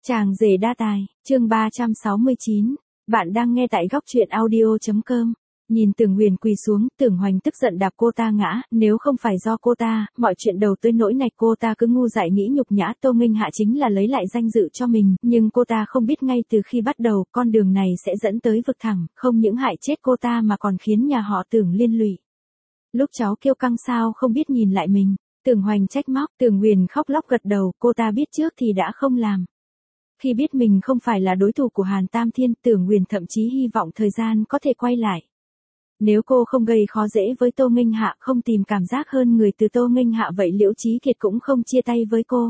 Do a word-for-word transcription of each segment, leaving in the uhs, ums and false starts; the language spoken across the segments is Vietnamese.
Chàng rể đa tài, chương ba trăm sáu mươi chín. Bạn đang nghe tại góc truyện audio chấm com. Nhìn Tưởng Huyền quỳ xuống, Tưởng Hoành tức giận đạp cô ta ngã, nếu không phải do cô ta, mọi chuyện đầu tới nỗi này cô ta cứ ngu dại nghĩ nhục nhã Tô Nghênh Hạ chính là lấy lại danh dự cho mình, nhưng cô ta không biết ngay từ khi bắt đầu, con đường này sẽ dẫn tới vực thẳm, không những hại chết cô ta mà còn khiến nhà họ Tưởng liên lụy. Lúc cháu kêu căng sao không biết nhìn lại mình, Tưởng Hoành trách móc, Tưởng Huyền khóc lóc gật đầu, cô ta biết trước thì đã không làm. Khi biết mình không phải là đối thủ của Hàn Tam Thiên, Tưởng Huyền thậm chí hy vọng thời gian có thể quay lại. Nếu cô không gây khó dễ với Tô Nghênh Hạ, không tìm cảm giác hơn người từ Tô Nghênh Hạ vậy Liễu Chí Kiệt cũng không chia tay với cô.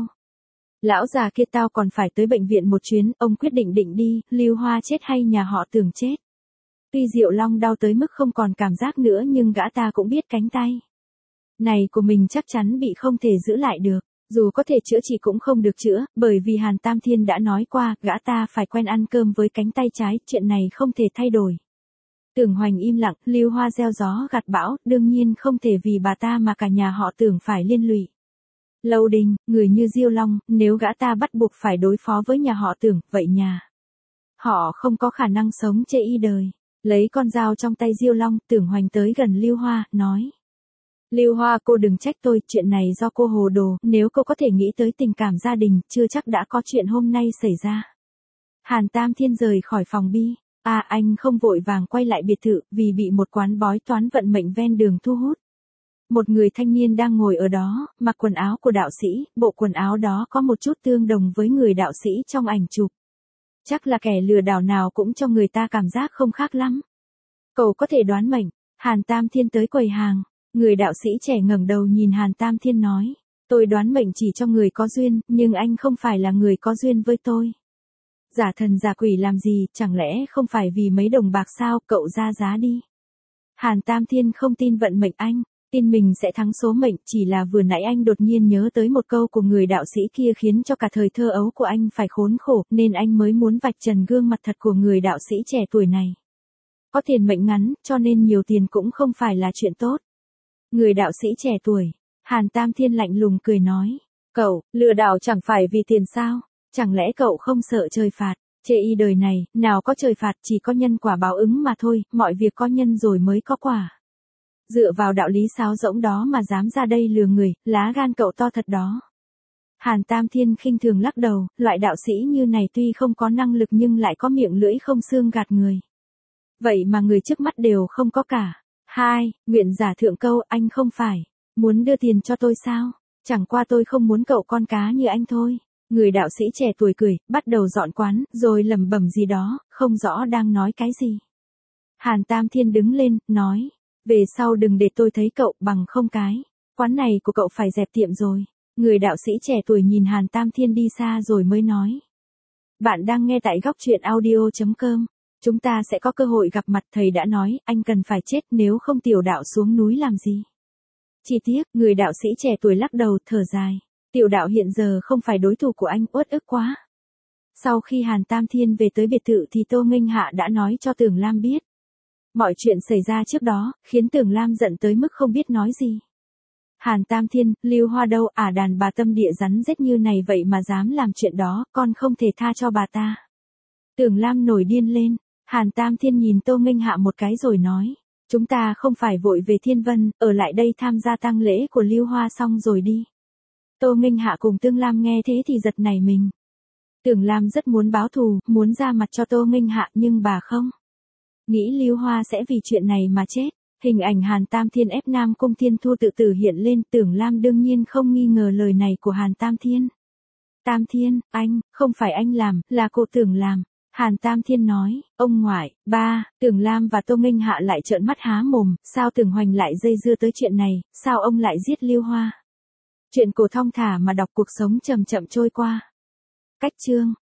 Lão già kia tao còn phải tới bệnh viện một chuyến, ông quyết định định đi, Lưu Hoa chết hay nhà họ Tưởng chết. Tuy Diệu Long đau tới mức không còn cảm giác nữa nhưng gã ta cũng biết cánh tay này của mình chắc chắn bị không thể giữ lại được. Dù có thể chữa trị cũng không được chữa, bởi vì Hàn Tam Thiên đã nói qua, gã ta phải quen ăn cơm với cánh tay trái, chuyện này không thể thay đổi. Tưởng Hoành im lặng, Lưu Hoa gieo gió gặt bão, đương nhiên không thể vì bà ta mà cả nhà họ Tưởng phải liên lụy. Lâu Đình, người như Diêu Long, nếu gã ta bắt buộc phải đối phó với nhà họ Tưởng, vậy nhà họ không có khả năng sống chê y đời. Lấy con dao trong tay Diêu Long, Tưởng Hoành tới gần Lưu Hoa, nói. Lưu Hoa, cô đừng trách tôi, chuyện này do cô hồ đồ, nếu cô có thể nghĩ tới tình cảm gia đình, chưa chắc đã có chuyện hôm nay xảy ra. Hàn Tam Thiên rời khỏi phòng bi, à anh không vội vàng quay lại biệt thự, vì bị một quán bói toán vận mệnh ven đường thu hút. Một người thanh niên đang ngồi ở đó, mặc quần áo của đạo sĩ, bộ quần áo đó có một chút tương đồng với người đạo sĩ trong ảnh chụp. Chắc là kẻ lừa đảo nào cũng cho người ta cảm giác không khác lắm. Cậu có thể đoán mệnh, Hàn Tam Thiên tới quầy hàng. Người đạo sĩ trẻ ngẩng đầu nhìn Hàn Tam Thiên nói, tôi đoán mệnh chỉ cho người có duyên, nhưng anh không phải là người có duyên với tôi. Giả thần giả quỷ làm gì, chẳng lẽ không phải vì mấy đồng bạc sao, cậu ra giá đi. Hàn Tam Thiên không tin vận mệnh anh, tin mình sẽ thắng số mệnh, chỉ là vừa nãy anh đột nhiên nhớ tới một câu của người đạo sĩ kia khiến cho cả thời thơ ấu của anh phải khốn khổ, nên anh mới muốn vạch trần gương mặt thật của người đạo sĩ trẻ tuổi này. Có tiền mệnh ngắn, cho nên nhiều tiền cũng không phải là chuyện tốt. Người đạo sĩ trẻ tuổi, Hàn Tam Thiên lạnh lùng cười nói, cậu, lừa đảo chẳng phải vì tiền sao, chẳng lẽ cậu không sợ trời phạt, chê y đời này, nào có trời phạt chỉ có nhân quả báo ứng mà thôi, mọi việc có nhân rồi mới có quả. Dựa vào đạo lý sáo rỗng đó mà dám ra đây lừa người, lá gan cậu to thật đó. Hàn Tam Thiên khinh thường lắc đầu, loại đạo sĩ như này tuy không có năng lực nhưng lại có miệng lưỡi không xương gạt người. Vậy mà người trước mắt đều không có cả. Hai, nguyện giả thượng câu, anh không phải muốn đưa tiền cho tôi sao? Chẳng qua tôi không muốn cậu con cá như anh thôi. Người đạo sĩ trẻ tuổi cười, bắt đầu dọn quán, rồi lẩm bẩm gì đó, không rõ đang nói cái gì. Hàn Tam Thiên đứng lên, nói, về sau đừng để tôi thấy cậu bằng không cái. Quán này của cậu phải dẹp tiệm rồi. Người đạo sĩ trẻ tuổi nhìn Hàn Tam Thiên đi xa rồi mới nói. Bạn đang nghe tại góc truyện audio chấm com. Chúng ta sẽ có cơ hội gặp mặt, thầy đã nói, anh cần phải chết nếu không tiểu đạo xuống núi làm gì. Chỉ tiếc, người đạo sĩ trẻ tuổi lắc đầu, thở dài. Tiểu đạo hiện giờ không phải đối thủ của anh, uất ức quá. Sau khi Hàn Tam Thiên về tới biệt thự thì Tô Nghênh Hạ đã nói cho Tưởng Lam biết. Mọi chuyện xảy ra trước đó, khiến Tưởng Lam giận tới mức không biết nói gì. Hàn Tam Thiên, Lưu Hoa đâu, ả đàn bà tâm địa rắn rết như này vậy mà dám làm chuyện đó, con không thể tha cho bà ta. Tưởng Lam nổi điên lên. Hàn Tam Thiên nhìn Tô Nghênh Hạ một cái rồi nói, chúng ta không phải vội về Thiên Vân, ở lại đây tham gia tang lễ của Lưu Hoa xong rồi đi. Tô Nghênh Hạ cùng Tương Lam nghe thế thì giật nảy mình. Tưởng Lam rất muốn báo thù, muốn ra mặt cho Tô Nghênh Hạ nhưng bà không nghĩ Lưu Hoa sẽ vì chuyện này mà chết. Hình ảnh Hàn Tam Thiên ép Nam Cung Thiên Thu tự tử hiện lên, Tưởng Lam đương nhiên không nghi ngờ lời này của Hàn Tam Thiên. Tam Thiên, anh, không phải anh làm, là cô Tưởng làm. Hàn Tam Thiên nói, ông ngoại, ba, Tưởng Lam và Tô Nghênh Hạ lại trợn mắt há mồm, sao Tưởng Hoành lại dây dưa tới chuyện này, sao ông lại giết Lưu Hoa? Chuyện cổ thong thả mà đọc cuộc sống chậm chậm trôi qua. Cách chương.